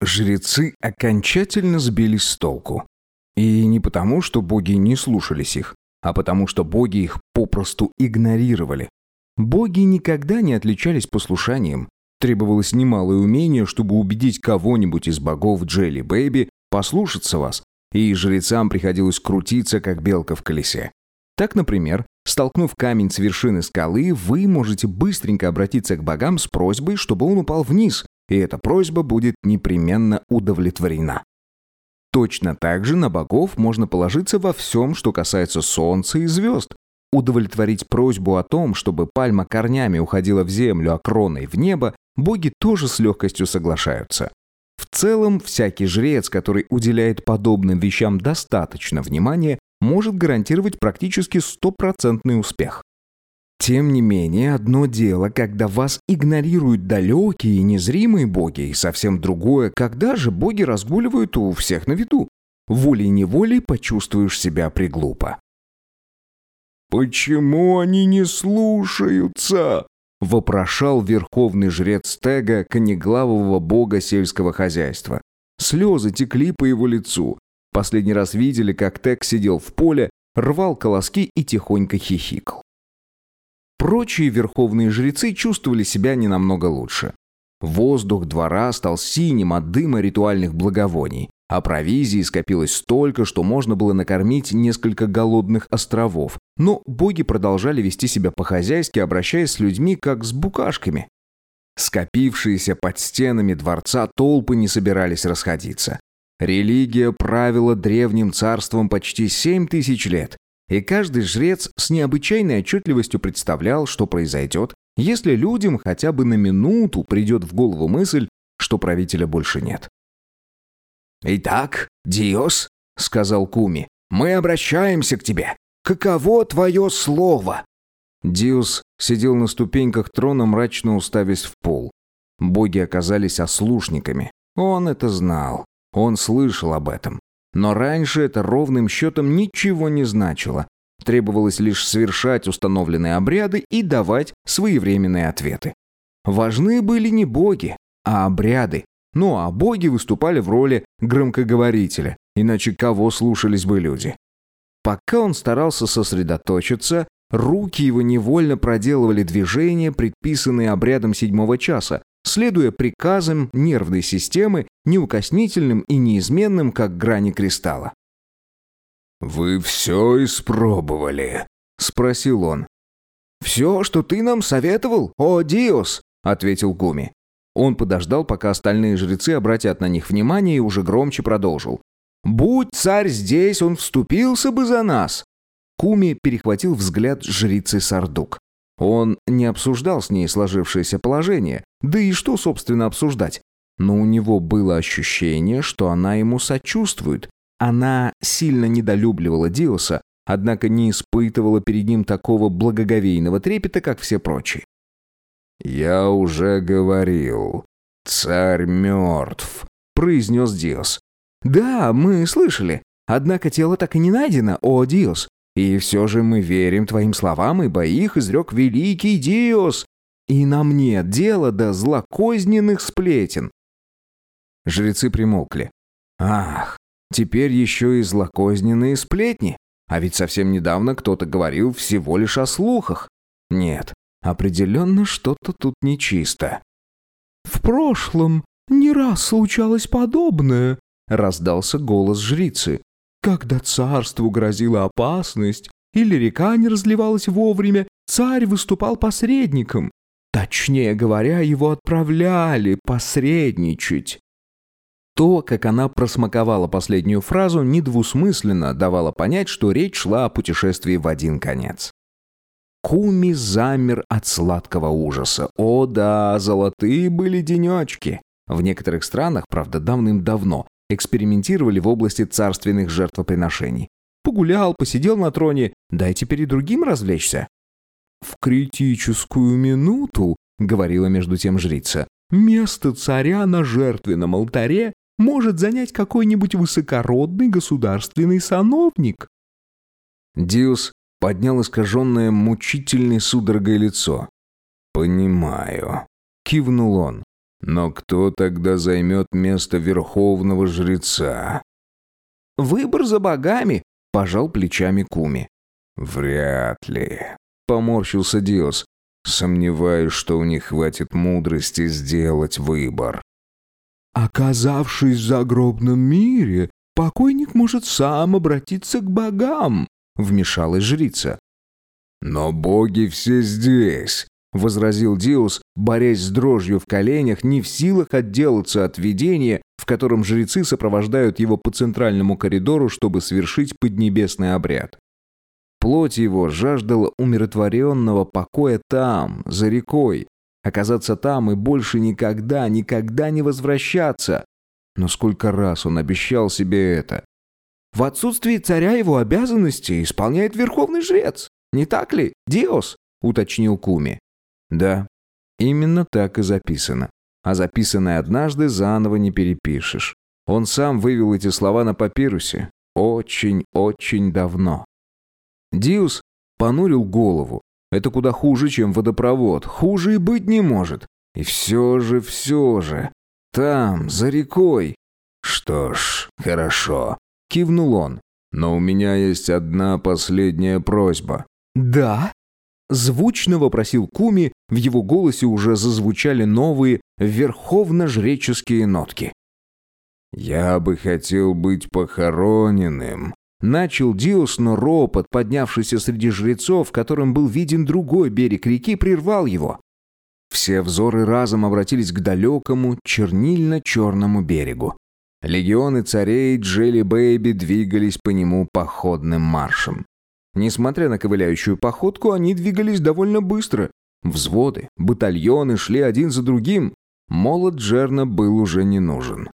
Жрецы окончательно сбились с толку. И не потому, что боги не слушались их, а потому, что боги их попросту игнорировали. Боги никогда не отличались послушанием. Требовалось немалое умение, чтобы убедить кого-нибудь из богов Джелли Бэйби послушаться вас, и жрецам приходилось крутиться, как белка в колесе. Так, например, столкнув камень с вершины скалы, вы можете быстренько обратиться к богам с просьбой, чтобы он упал вниз, и эта просьба будет непременно удовлетворена. Точно так же на богов можно положиться во всем, что касается солнца и звезд. Удовлетворить просьбу о том, чтобы пальма корнями уходила в землю, а кроной в небо, боги тоже с легкостью соглашаются. В целом, всякий жрец, который уделяет подобным вещам достаточно внимания, может гарантировать практически 100% успех. Тем не менее, одно дело, когда вас игнорируют далекие и незримые боги, и совсем другое, когда же боги разгуливают у всех на виду. Волей-неволей почувствуешь себя приглупо. «Почему они не слушаются?» — вопрошал верховный жрец Тега, конеглавого бога сельского хозяйства. Слезы текли по его лицу. Последний раз видели, как Тег сидел в поле, рвал колоски и тихонько хихикал. Прочие верховные жрецы чувствовали себя не намного лучше. Воздух двора стал синим от дыма ритуальных благовоний, а провизии скопилось столько, что можно было накормить несколько голодных островов. Но боги продолжали вести себя по-хозяйски, обращаясь с людьми как с букашками. Скопившиеся под стенами дворца толпы не собирались расходиться. Религия правила древним царством почти 7000 лет. И каждый жрец с необычайной отчетливостью представлял, что произойдет, если людям хотя бы на минуту придет в голову мысль, что правителя больше нет. «Итак, Диос, — сказал Куми, — мы обращаемся к тебе. Каково твое слово?» Диос сидел на ступеньках трона, мрачно уставясь в пол. Боги оказались ослушниками. Он это знал. Он слышал об этом. Но раньше это ровным счетом ничего не значило. Требовалось лишь совершать установленные обряды и давать своевременные ответы. Важны были не боги, а обряды. Ну а боги выступали в роли громкоговорителя, иначе кого слушались бы люди? Пока он старался сосредоточиться, руки его невольно проделывали движения, предписанные обрядом 7 часа, следуя приказам нервной системы, неукоснительным и неизменным, как грани кристалла. «Вы все испробовали?» — спросил он. «Все, что ты нам советовал, о Диос!» — ответил Куми. Он подождал, пока остальные жрецы обратят на них внимание, и уже громче продолжил. «Будь царь здесь, он вступился бы за нас!» Куми перехватил взгляд жрицы Сардук. Он не обсуждал с ней сложившееся положение, да и что, собственно, обсуждать. Но у него было ощущение, что она ему сочувствует. Она сильно недолюбливала Диоса, однако не испытывала перед ним такого благоговейного трепета, как все прочие. «Я уже говорил, царь мертв», — произнес Диос. «Да, мы слышали. Однако тело так и не найдено, о Диос. И все же мы верим твоим словам, ибо их изрек великий Диос. И нам нет дела до злокозненных сплетен». Жрецы примолкли. «Ах, теперь еще и злокозненные сплетни. А ведь совсем недавно кто-то говорил всего лишь о слухах. Нет, определенно что-то тут нечисто». «В прошлом не раз случалось подобное», — раздался голос жрицы. «Когда царству грозила опасность или река не разливалась вовремя, царь выступал посредником. Точнее говоря, его отправляли посредничать». То, как она просмаковала последнюю фразу, недвусмысленно давало понять, что речь шла о путешествии в один конец. Куми замер от сладкого ужаса. О да, золотые были денечки. В некоторых странах, правда, давным-давно, экспериментировали в области царственных жертвоприношений. Погулял, посидел на троне, дай теперь и другим развлечься. «В критическую минуту, — говорила между тем жрица, — место царя на жертвенном алтаре может занять какой-нибудь высокородный государственный сановник». Диос поднял искаженное мучительной судорогой лицо. «Понимаю», — кивнул он. Но кто тогда займет место верховного жреца? «Выбор за богами», — пожал плечами Куми. «Вряд ли», — поморщился Диос. «Сомневаюсь, что у них хватит мудрости сделать выбор». «Оказавшись в загробном мире, покойник может сам обратиться к богам», — вмешалась жрица. «Но боги все здесь», — возразил Диос, борясь с дрожью в коленях, не в силах отделаться от видения, в котором жрецы сопровождают его по центральному коридору, чтобы совершить поднебесный обряд. Плоть его жаждала умиротворенного покоя там, за рекой. Оказаться там и больше никогда не возвращаться. Но сколько раз он обещал себе это? В отсутствии царя его обязанности исполняет верховный жрец. Не так ли, Диос? Уточнил Куми. Да, именно так и записано. А записанное однажды заново не перепишешь. Он сам вывел эти слова на папирусе. Очень давно. Диос понурил голову. Это куда хуже, чем водопровод. Хуже и быть не может. И все же. Там, за рекой. «Что ж, хорошо», — кивнул он. «Но у меня есть одна последняя просьба». «Да?» — звучно вопросил Куми. В его голосе уже зазвучали новые верховно-жреческие нотки. «Я бы хотел быть похороненным». Начал Диос, но ропот, поднявшийся среди жрецов, которым был виден другой берег реки, прервал его. Все взоры разом обратились к далекому, чернильно-черному берегу. Легионы царей Джелли Бэйби двигались по нему походным маршем. Несмотря на ковыляющую походку, они двигались довольно быстро. Взводы, батальоны шли один за другим. Молот Джерна был уже не нужен.